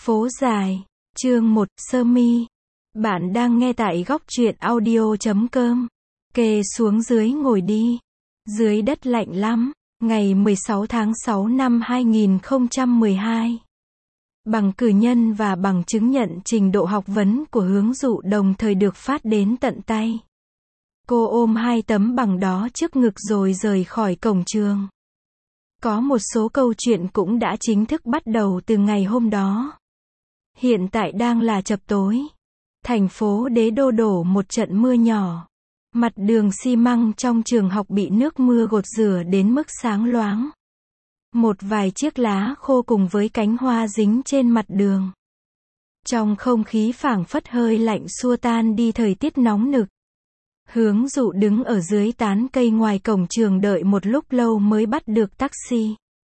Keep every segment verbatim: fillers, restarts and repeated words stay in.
Phố dài, chương một, Sơ Mi. Bạn đang nghe tại góc truyện audio chấm com. Kê xuống dưới ngồi đi. Dưới đất lạnh lắm. Ngày mười sáu tháng sáu năm hai nghìn không trăm mười hai. Bằng cử nhân và bằng chứng nhận trình độ học vấn của Hướng Dụ đồng thời được phát đến tận tay. Cô ôm hai tấm bằng đó trước ngực rồi rời khỏi cổng trường. Có một số câu chuyện cũng đã chính thức bắt đầu từ ngày hôm đó. Hiện tại đang là chập tối. Thành phố Đế Đô đổ một trận mưa nhỏ. Mặt đường xi măng trong trường học bị nước mưa gột rửa đến mức sáng loáng. Một vài chiếc lá khô cùng với cánh hoa dính trên mặt đường. Trong không khí phảng phất hơi lạnh xua tan đi thời tiết nóng nực. Hướng Dụ đứng ở dưới tán cây ngoài cổng trường đợi một lúc lâu mới bắt được taxi.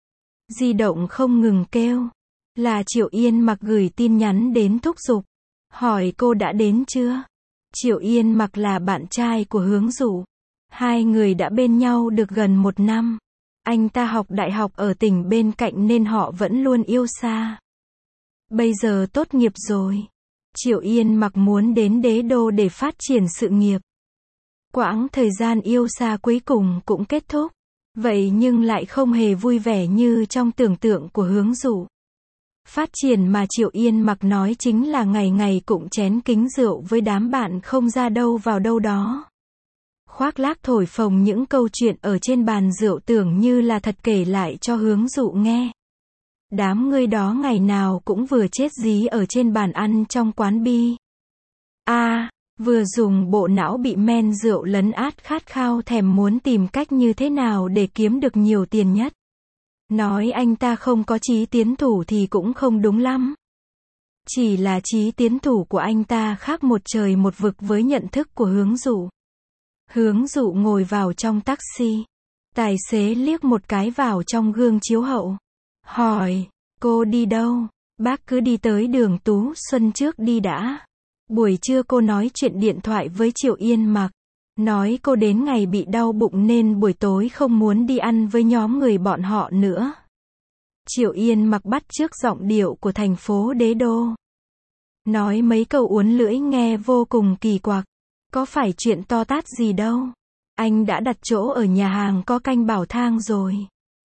Di động không ngừng kêu. Là Triệu Yên Mặc gửi tin nhắn đến thúc giục. Hỏi cô đã đến chưa? Triệu Yên Mặc là bạn trai của Hướng Dụ. Hai người đã bên nhau được gần một năm. Anh ta học đại học ở tỉnh bên cạnh nên họ vẫn luôn yêu xa. Bây giờ tốt nghiệp rồi. Triệu Yên Mặc muốn đến Đế Đô để phát triển sự nghiệp. Quãng thời gian yêu xa cuối cùng cũng kết thúc. Vậy nhưng lại không hề vui vẻ như trong tưởng tượng của Hướng Dụ. Phát triển mà Triệu Yên Mặc nói chính là ngày ngày cũng chén kính rượu với đám bạn không ra đâu vào đâu đó. Khoác lác thổi phồng những câu chuyện ở trên bàn rượu tưởng như là thật kể lại cho Hướng Dụ nghe. Đám người đó ngày nào cũng vừa chết dí ở trên bàn ăn trong quán bi. A, à, vừa dùng bộ não bị men rượu lấn át khát khao thèm muốn tìm cách như thế nào để kiếm được nhiều tiền nhất. Nói anh ta không có chí tiến thủ thì cũng không đúng lắm. Chỉ là chí tiến thủ của anh ta khác một trời một vực với nhận thức của Hướng Dụ. Hướng Dụ ngồi vào trong taxi. Tài xế liếc một cái vào trong gương chiếu hậu. Hỏi, cô đi đâu? Bác cứ đi tới đường Tú Xuân trước đi đã. Buổi trưa cô nói chuyện điện thoại với Triệu Yên Mặc. Nói cô đến ngày bị đau bụng nên buổi tối không muốn đi ăn với nhóm người bọn họ nữa. Triệu Yên Mặc bắt chước giọng điệu của thành phố Đế Đô. Nói mấy câu uốn lưỡi nghe vô cùng kỳ quặc. Có phải chuyện to tát gì đâu. Anh đã đặt chỗ ở nhà hàng có canh bảo thang rồi.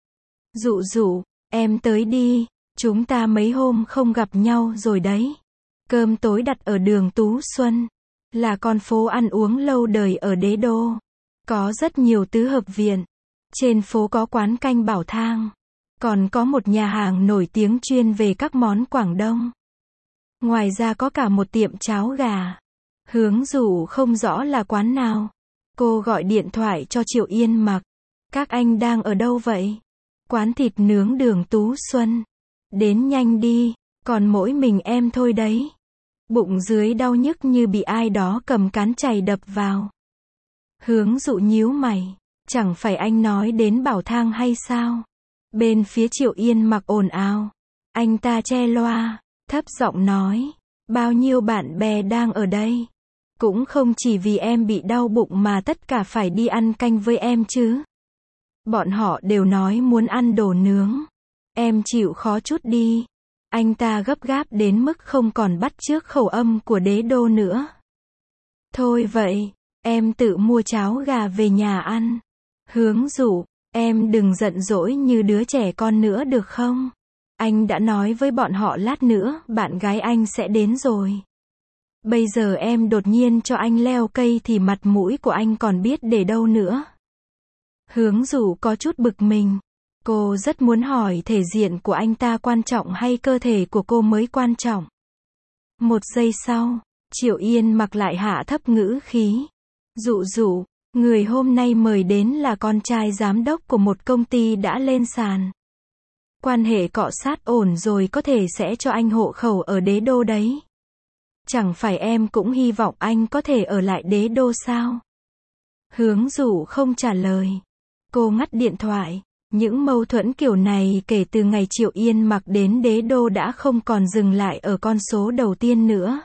Dụ Dụ, em tới đi. Chúng ta mấy hôm không gặp nhau rồi đấy. Cơm tối đặt ở đường Tú Xuân. Là con phố ăn uống lâu đời ở Đế Đô. Có rất nhiều tứ hợp viện. Trên phố có quán canh bảo thang. Còn có một nhà hàng nổi tiếng chuyên về các món Quảng Đông. Ngoài ra có cả một tiệm cháo gà. Hướng Dụ không rõ là quán nào. Cô gọi điện thoại cho Triệu Yên Mặc. Các anh đang ở đâu vậy? Quán thịt nướng đường Tú Xuân. Đến nhanh đi, còn mỗi mình em thôi đấy. Bụng dưới đau nhức như bị ai đó cầm cán chày đập vào. Hướng Dụ nhíu mày. Chẳng phải anh nói đến bảo thang hay sao? Bên phía Triệu Yên Mặc ồn ào. Anh ta che loa, thấp giọng nói. Bao nhiêu bạn bè đang ở đây? Cũng không chỉ vì em bị đau bụng mà tất cả phải đi ăn canh với em chứ. Bọn họ đều nói muốn ăn đồ nướng. Em chịu khó chút đi. Anh ta gấp gáp đến mức không còn bắt chước khẩu âm của Đế Đô nữa. Thôi vậy, em tự mua cháo gà về nhà ăn. Hướng Dụ, em đừng giận dỗi như đứa trẻ con nữa được không? Anh đã nói với bọn họ lát nữa bạn gái anh sẽ đến rồi. Bây giờ em đột nhiên cho anh leo cây thì mặt mũi của anh còn biết để đâu nữa. Hướng Dụ có chút bực mình. Cô rất muốn hỏi thể diện của anh ta quan trọng hay cơ thể của cô mới quan trọng. Một giây sau, Triệu Yên Mặc lại hạ thấp ngữ khí. Dụ Dụ, người hôm nay mời đến là con trai giám đốc của một công ty đã lên sàn. Quan hệ cọ sát ổn rồi có thể sẽ cho anh hộ khẩu ở Đế Đô đấy. Chẳng phải em cũng hy vọng anh có thể ở lại Đế Đô sao? Hướng Dụ không trả lời. Cô ngắt điện thoại. Những mâu thuẫn kiểu này kể từ ngày Triệu Yên Mặc đến Đế Đô đã không còn dừng lại ở con số đầu tiên nữa.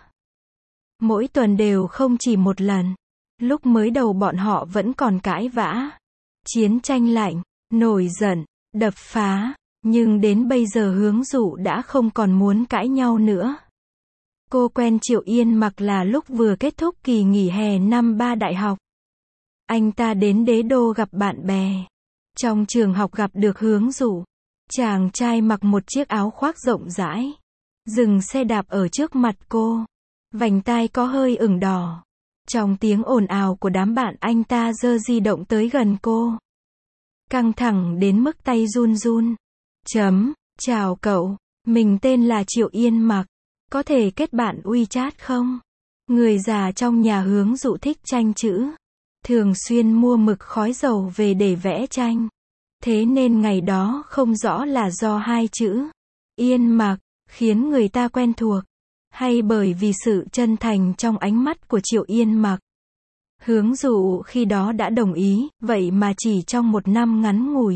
Mỗi tuần đều không chỉ một lần. Lúc mới đầu bọn họ vẫn còn cãi vã. Chiến tranh lạnh, nổi giận, đập phá. Nhưng đến bây giờ Hướng Dụ đã không còn muốn cãi nhau nữa. Cô quen Triệu Yên Mặc là lúc vừa kết thúc kỳ nghỉ hè năm ba đại học. Anh ta đến Đế Đô gặp bạn bè. Trong trường học gặp được Hướng Dụ. Chàng trai mặc một chiếc áo khoác rộng rãi. Dừng xe đạp ở trước mặt cô. Vành tai có hơi ửng đỏ. Trong tiếng ồn ào của đám bạn anh ta giơ di động tới gần cô. Căng thẳng đến mức tay run run. Chấm, chào cậu, mình tên là Triệu Yên Mặc. Có thể kết bạn WeChat không? Người già trong nhà Hướng Dụ thích tranh chữ. Thường xuyên mua mực khói dầu về để vẽ tranh. Thế nên ngày đó không rõ là do hai chữ Yên Mặc khiến người ta quen thuộc, hay bởi vì sự chân thành trong ánh mắt của Triệu Yên Mặc. Hướng Dụ khi đó đã đồng ý, vậy mà chỉ trong một năm ngắn ngủi.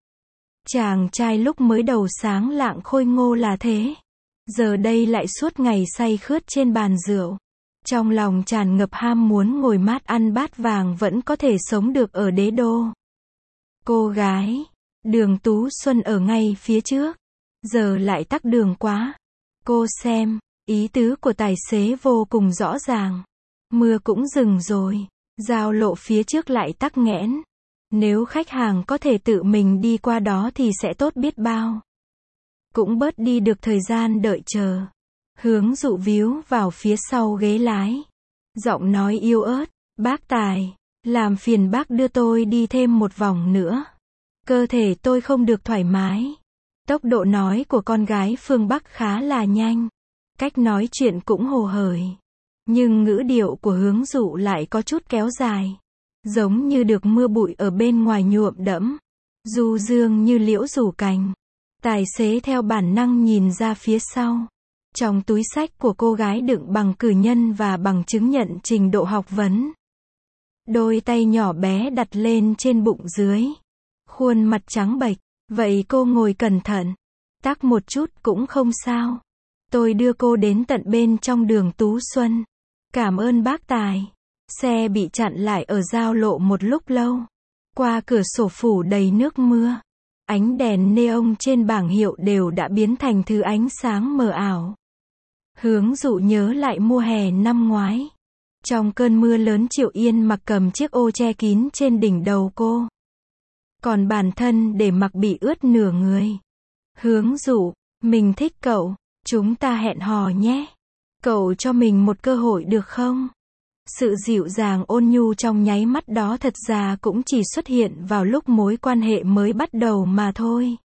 Chàng trai lúc mới đầu sáng lạng khôi ngô là thế. Giờ đây lại suốt ngày say khướt trên bàn rượu. Trong lòng tràn ngập ham muốn ngồi mát ăn bát vàng vẫn có thể sống được ở Đế Đô. Cô gái, đường Tú Xuân ở ngay phía trước. Giờ lại tắc đường quá. Cô xem, ý tứ của tài xế vô cùng rõ ràng. Mưa cũng dừng rồi. Giao lộ phía trước lại tắc nghẽn. Nếu khách hàng có thể tự mình đi qua đó thì sẽ tốt biết bao. Cũng bớt đi được thời gian đợi chờ. Hướng Dụ víu vào phía sau ghế lái. Giọng nói yếu ớt, bác Tài, làm phiền bác đưa tôi đi thêm một vòng nữa. Cơ thể tôi không được thoải mái. Tốc độ nói của con gái phương Bắc khá là nhanh. Cách nói chuyện cũng hồ hởi. Nhưng ngữ điệu của Hướng Dụ lại có chút kéo dài. Giống như được mưa bụi ở bên ngoài nhuộm đẫm. Du dương như liễu rủ cành. Tài xế theo bản năng nhìn ra phía sau. Trong túi xách của cô gái đựng bằng cử nhân và bằng chứng nhận trình độ học vấn. Đôi tay nhỏ bé đặt lên trên bụng dưới. Khuôn mặt trắng bệch. Vậy cô ngồi cẩn thận. Tắc một chút cũng không sao. Tôi đưa cô đến tận bên trong đường Tú Xuân. Cảm ơn bác Tài. Xe bị chặn lại ở giao lộ một lúc lâu. Qua cửa sổ phủ đầy nước mưa. Ánh đèn neon trên bảng hiệu đều đã biến thành thứ ánh sáng mờ ảo. Hướng Dụ nhớ lại mùa hè năm ngoái. Trong cơn mưa lớn Triệu Yên Mặc cầm chiếc ô che kín trên đỉnh đầu cô. Còn bản thân để mặc bị ướt nửa người. Hướng Dụ, mình thích cậu, chúng ta hẹn hò nhé. Cậu cho mình một cơ hội được không? Sự dịu dàng ôn nhu trong nháy mắt đó thật ra cũng chỉ xuất hiện vào lúc mối quan hệ mới bắt đầu mà thôi.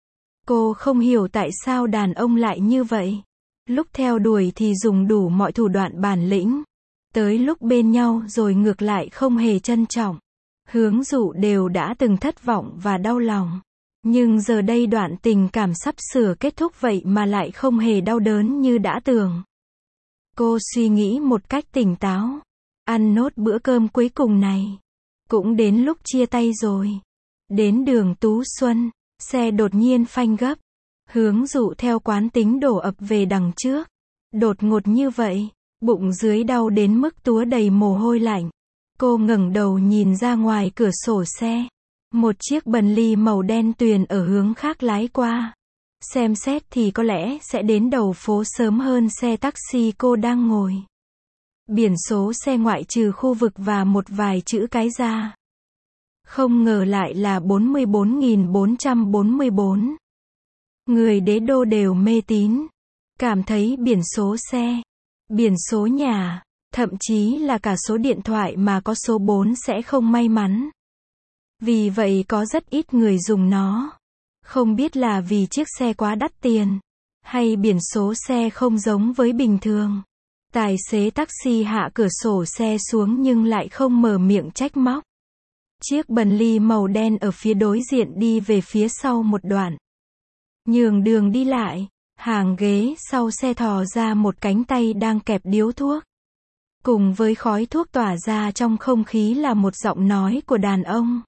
Cô không hiểu tại sao đàn ông lại như vậy. Lúc theo đuổi thì dùng đủ mọi thủ đoạn bản lĩnh. Tới lúc bên nhau rồi ngược lại không hề trân trọng. Hướng Dụ đều đã từng thất vọng và đau lòng. Nhưng giờ đây đoạn tình cảm sắp sửa kết thúc vậy mà lại không hề đau đớn như đã tưởng. Cô suy nghĩ một cách tỉnh táo. Ăn nốt bữa cơm cuối cùng này. Cũng đến lúc chia tay rồi. Đến đường Tú Xuân, xe đột nhiên phanh gấp. Hướng Dụ theo quán tính đổ ập về đằng trước. Đột ngột như vậy, bụng dưới đau đến mức túa đầy mồ hôi lạnh. Cô ngẩng đầu nhìn ra ngoài cửa sổ xe. Một chiếc Bentley màu đen tuyền ở hướng khác lái qua. Xem xét thì có lẽ sẽ đến đầu phố sớm hơn xe taxi cô đang ngồi. Biển số xe ngoại trừ khu vực và một vài chữ cái ra. Không ngờ lại là bốn mươi bốn nghìn bốn trăm bốn mươi bốn. Người Đế Đô đều mê tín. Cảm thấy biển số xe, biển số nhà, thậm chí là cả số điện thoại mà có số bốn sẽ không may mắn. Vì vậy có rất ít người dùng nó. Không biết là vì chiếc xe quá đắt tiền, hay biển số xe không giống với bình thường. Tài xế taxi hạ cửa sổ xe xuống nhưng lại không mở miệng trách móc. Chiếc Bentley màu đen ở phía đối diện đi về phía sau một đoạn. Nhường đường đi lại, hàng ghế sau xe thò ra một cánh tay đang kẹp điếu thuốc. Cùng với khói thuốc tỏa ra trong không khí là một giọng nói của đàn ông.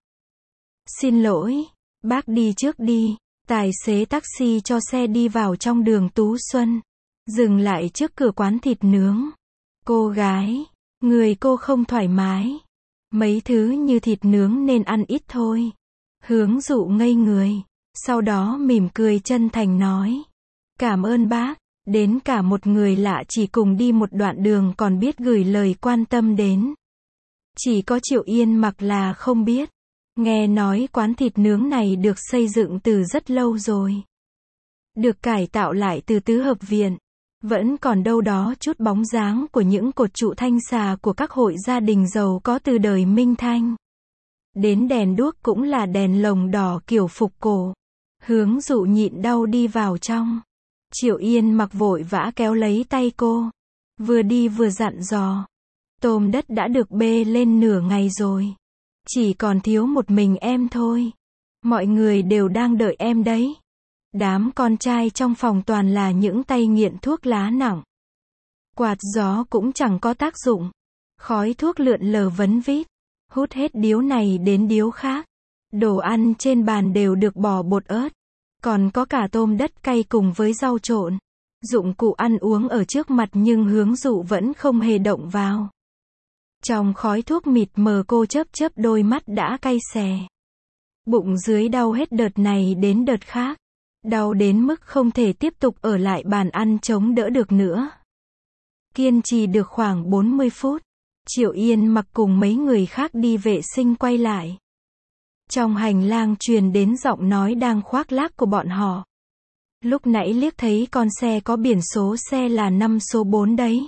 Xin lỗi, bác đi trước đi. Tài xế taxi cho xe đi vào trong đường Tú Xuân. Dừng lại trước cửa quán thịt nướng. Cô gái, người cô không thoải mái. Mấy thứ như thịt nướng nên ăn ít thôi. Hướng Dụ ngây người. Sau đó mỉm cười chân thành nói. Cảm ơn bác. Đến cả một người lạ chỉ cùng đi một đoạn đường còn biết gửi lời quan tâm đến. Chỉ có Triệu Yên Mặc là không biết. Nghe nói quán thịt nướng này được xây dựng từ rất lâu rồi. Được cải tạo lại từ tứ hợp viện. Vẫn còn đâu đó chút bóng dáng của những cột trụ thanh xà của các hội gia đình giàu có từ đời Minh Thanh. Đến đèn đuốc cũng là đèn lồng đỏ kiểu phục cổ. Hướng Dụ nhịn đau đi vào trong. Triệu Yên Mặc vội vã kéo lấy tay cô. Vừa đi vừa dặn dò. Tôm đất đã được bê lên nửa ngày rồi. Chỉ còn thiếu một mình em thôi. Mọi người đều đang đợi em đấy. Đám con trai trong phòng toàn là những tay nghiện thuốc lá nặng. Quạt gió cũng chẳng có tác dụng. Khói thuốc lượn lờ vấn vít. Hút hết điếu này đến điếu khác. Đồ ăn trên bàn đều được bỏ bột ớt. Còn có cả tôm đất cay cùng với rau trộn. Dụng cụ ăn uống ở trước mặt nhưng Hướng Dụ vẫn không hề động vào. Trong khói thuốc mịt mờ cô chớp chớp đôi mắt đã cay xè. Bụng dưới đau hết đợt này đến đợt khác. Đau đến mức không thể tiếp tục ở lại bàn ăn chống đỡ được nữa. Kiên trì được khoảng bốn mươi phút. Triệu Yên Mặc cùng mấy người khác đi vệ sinh quay lại. Trong hành lang truyền đến giọng nói đang khoác lác của bọn họ. Lúc nãy liếc thấy con xe có biển số xe là năm số bốn đấy.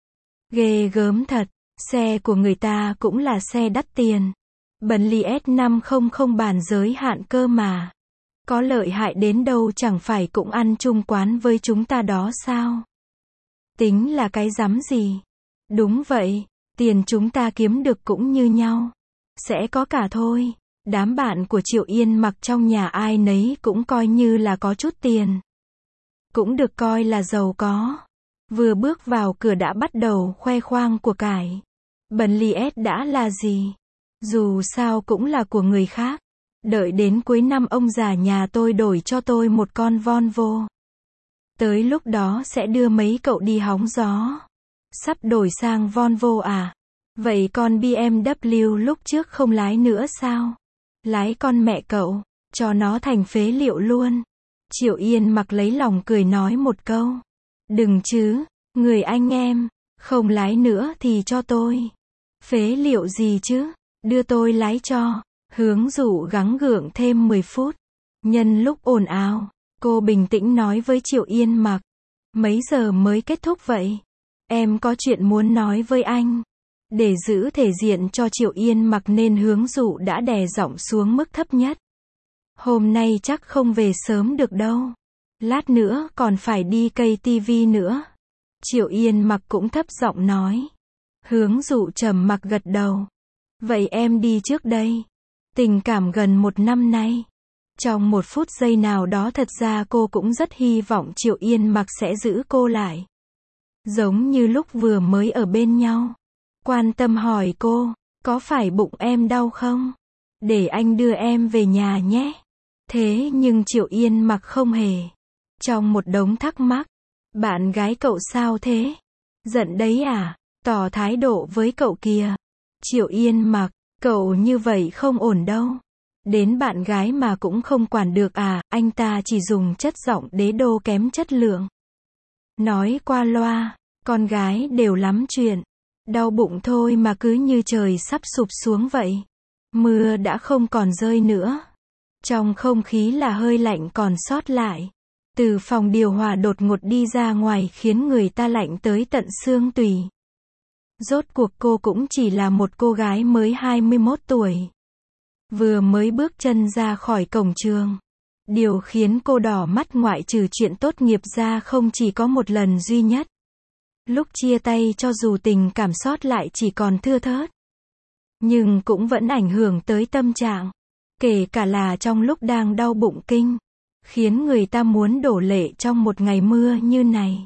Ghê gớm thật, xe của người ta cũng là xe đắt tiền. Bentley S năm trăm bản giới hạn cơ mà. Có lợi hại đến đâu chẳng phải cũng ăn chung quán với chúng ta đó sao? Tính là cái rắm gì? Đúng vậy, tiền chúng ta kiếm được cũng như nhau. Sẽ có cả thôi. Đám bạn của Triệu Yên Mặc trong nhà ai nấy cũng coi như là có chút tiền. Cũng được coi là giàu có. Vừa bước vào cửa đã bắt đầu khoe khoang của cải. Bentley S đã là gì? Dù sao cũng là của người khác. Đợi đến cuối năm ông già nhà tôi đổi cho tôi một con Volvo. Tới lúc đó sẽ đưa mấy cậu đi hóng gió. Sắp đổi sang Volvo à? Vậy con bê em vê lúc trước không lái nữa sao? Lái con mẹ cậu, cho nó thành phế liệu luôn. Triệu Yên Mặc lấy lòng cười nói một câu. Đừng chứ, người anh em, không lái nữa thì cho tôi. Phế liệu gì chứ, đưa tôi lái cho. Hướng Dụ gắng gượng thêm mười phút. Nhân lúc ồn ào, cô bình tĩnh nói với Triệu Yên Mặc. Mấy giờ mới kết thúc vậy? Em có chuyện muốn nói với anh. Để giữ thể diện cho Triệu Yên Mặc nên Hướng Dụ đã đè giọng xuống mức thấp nhất. Hôm nay chắc không về sớm được đâu. Lát nữa còn phải đi cây tivi nữa. Triệu Yên Mặc cũng thấp giọng nói. Hướng Dụ trầm mặc gật đầu. Vậy em đi trước đây. Tình cảm gần một năm nay. Trong một phút giây nào đó thật ra cô cũng rất hy vọng Triệu Yên Mặc sẽ giữ cô lại. Giống như lúc vừa mới ở bên nhau. Quan tâm hỏi cô, có phải bụng em đau không? Để anh đưa em về nhà nhé. Thế nhưng Triệu Yên Mặc không hề. Trong một đống thắc mắc. Bạn gái cậu sao thế? Giận đấy à? Tỏ thái độ với cậu kìa. Triệu Yên Mặc, cậu như vậy không ổn đâu. Đến bạn gái mà cũng không quản được à? Anh ta chỉ dùng chất giọng đế đô kém chất lượng. Nói qua loa, con gái đều lắm chuyện. Đau bụng thôi mà cứ như trời sắp sụp xuống vậy. Mưa đã không còn rơi nữa. Trong không khí là hơi lạnh còn sót lại. Từ phòng điều hòa đột ngột đi ra ngoài khiến người ta lạnh tới tận xương tủy. Rốt cuộc cô cũng chỉ là một cô gái mới hai mươi mốt tuổi. Vừa mới bước chân ra khỏi cổng trường. Điều khiến cô đỏ mắt ngoại trừ chuyện tốt nghiệp ra không chỉ có một lần duy nhất. Lúc chia tay cho dù tình cảm sót lại chỉ còn thưa thớt. Nhưng cũng vẫn ảnh hưởng tới tâm trạng. Kể cả là trong lúc đang đau bụng kinh. Khiến người ta muốn đổ lệ trong một ngày mưa như này.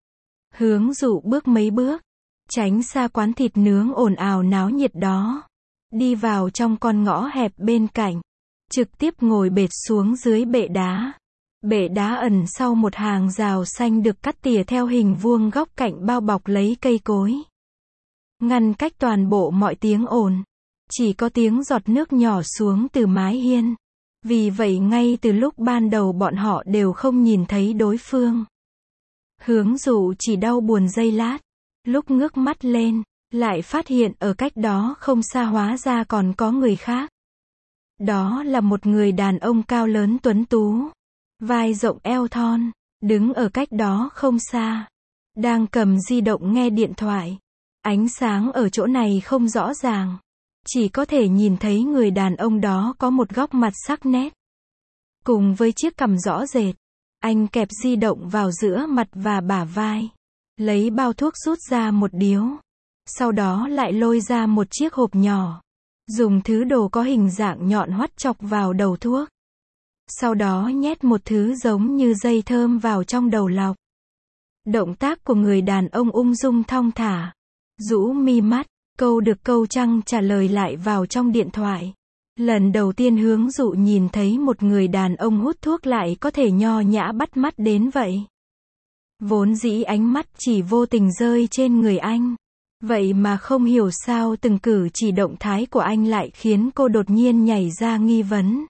Hướng Dụ bước mấy bước. Tránh xa quán thịt nướng ồn ào náo nhiệt đó. Đi vào trong con ngõ hẹp bên cạnh. Trực tiếp ngồi bệt xuống dưới bệ đá. Bệ đá ẩn sau một hàng rào xanh được cắt tỉa theo hình vuông góc cạnh bao bọc lấy cây cối. Ngăn cách toàn bộ mọi tiếng ồn. Chỉ có tiếng giọt nước nhỏ xuống từ mái hiên. Vì vậy ngay từ lúc ban đầu bọn họ đều không nhìn thấy đối phương. Hướng dụ chỉ đau buồn giây lát. Lúc ngước mắt lên, lại phát hiện ở cách đó không xa hóa ra còn có người khác. Đó là một người đàn ông cao lớn tuấn tú, vai rộng eo thon, đứng ở cách đó không xa, đang cầm di động nghe điện thoại. Ánh sáng ở chỗ này không rõ ràng, chỉ có thể nhìn thấy người đàn ông đó có một góc mặt sắc nét, cùng với chiếc cằm rõ rệt. Anh kẹp di động vào giữa mặt và bả vai, lấy bao thuốc rút ra một điếu, sau đó lại lôi ra một chiếc hộp nhỏ, dùng thứ đồ có hình dạng nhọn hoắt chọc vào đầu thuốc. Sau đó nhét một thứ giống như dây thơm vào trong đầu lọc. Động tác của người đàn ông ung dung thong thả, rũ mi mắt, câu được câu trăng trả lời lại vào trong điện thoại. Lần đầu tiên Hướng dụ nhìn thấy một người đàn ông hút thuốc lại có thể nho nhã bắt mắt đến vậy. Vốn dĩ ánh mắt chỉ vô tình rơi trên người anh. Vậy mà không hiểu sao từng cử chỉ động thái của anh lại khiến cô đột nhiên nhảy ra nghi vấn.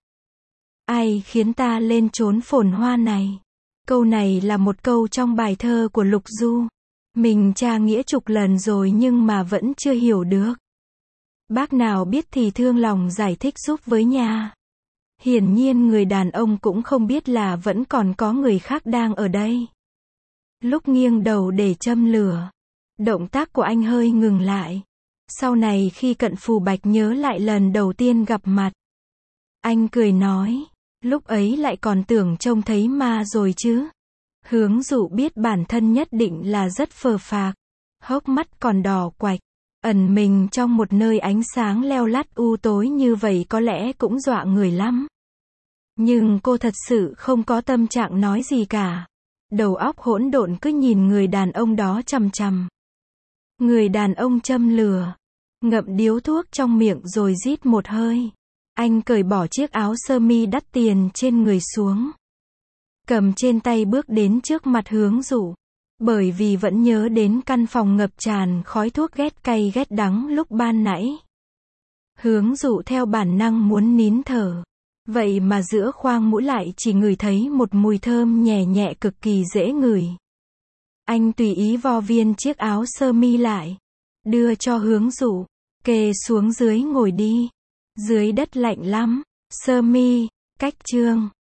Ai khiến ta lên chốn phồn hoa này? Câu này là một câu trong bài thơ của Lục Du. Mình tra nghĩa chục lần rồi nhưng mà vẫn chưa hiểu được. Bác nào biết thì thương lòng giải thích giúp với nha. Hiển nhiên người đàn ông cũng không biết là vẫn còn có người khác đang ở đây. Lúc nghiêng đầu để châm lửa, động tác của anh hơi ngừng lại. Sau này khi Cận Phù Bạch nhớ lại lần đầu tiên gặp mặt, anh cười nói, lúc ấy lại còn tưởng trông thấy ma rồi chứ. Hướng dụ biết bản thân nhất định là rất phờ phạc, hốc mắt còn đỏ quạch, ẩn mình trong một nơi ánh sáng leo lắt u tối như vậy có lẽ cũng dọa người lắm. Nhưng cô thật sự không có tâm trạng nói gì cả. Đầu óc hỗn độn cứ nhìn người đàn ông đó chằm chằm. Người đàn ông châm lửa, ngậm điếu thuốc trong miệng rồi rít một hơi. Anh cởi bỏ chiếc áo sơ mi đắt tiền trên người xuống, cầm trên tay bước đến trước mặt Hướng dụ. Bởi vì vẫn nhớ đến căn phòng ngập tràn khói thuốc ghét cay ghét đắng lúc ban nãy. Hướng dụ theo bản năng muốn nín thở. Vậy mà giữa khoang mũi lại chỉ ngửi thấy một mùi thơm nhẹ nhẹ cực kỳ dễ ngửi. Anh tùy ý vo viên chiếc áo sơ mi lại, đưa cho Hướng dụ, kề xuống dưới ngồi đi. Dưới đất lạnh lắm. Sơ mi, cách chương.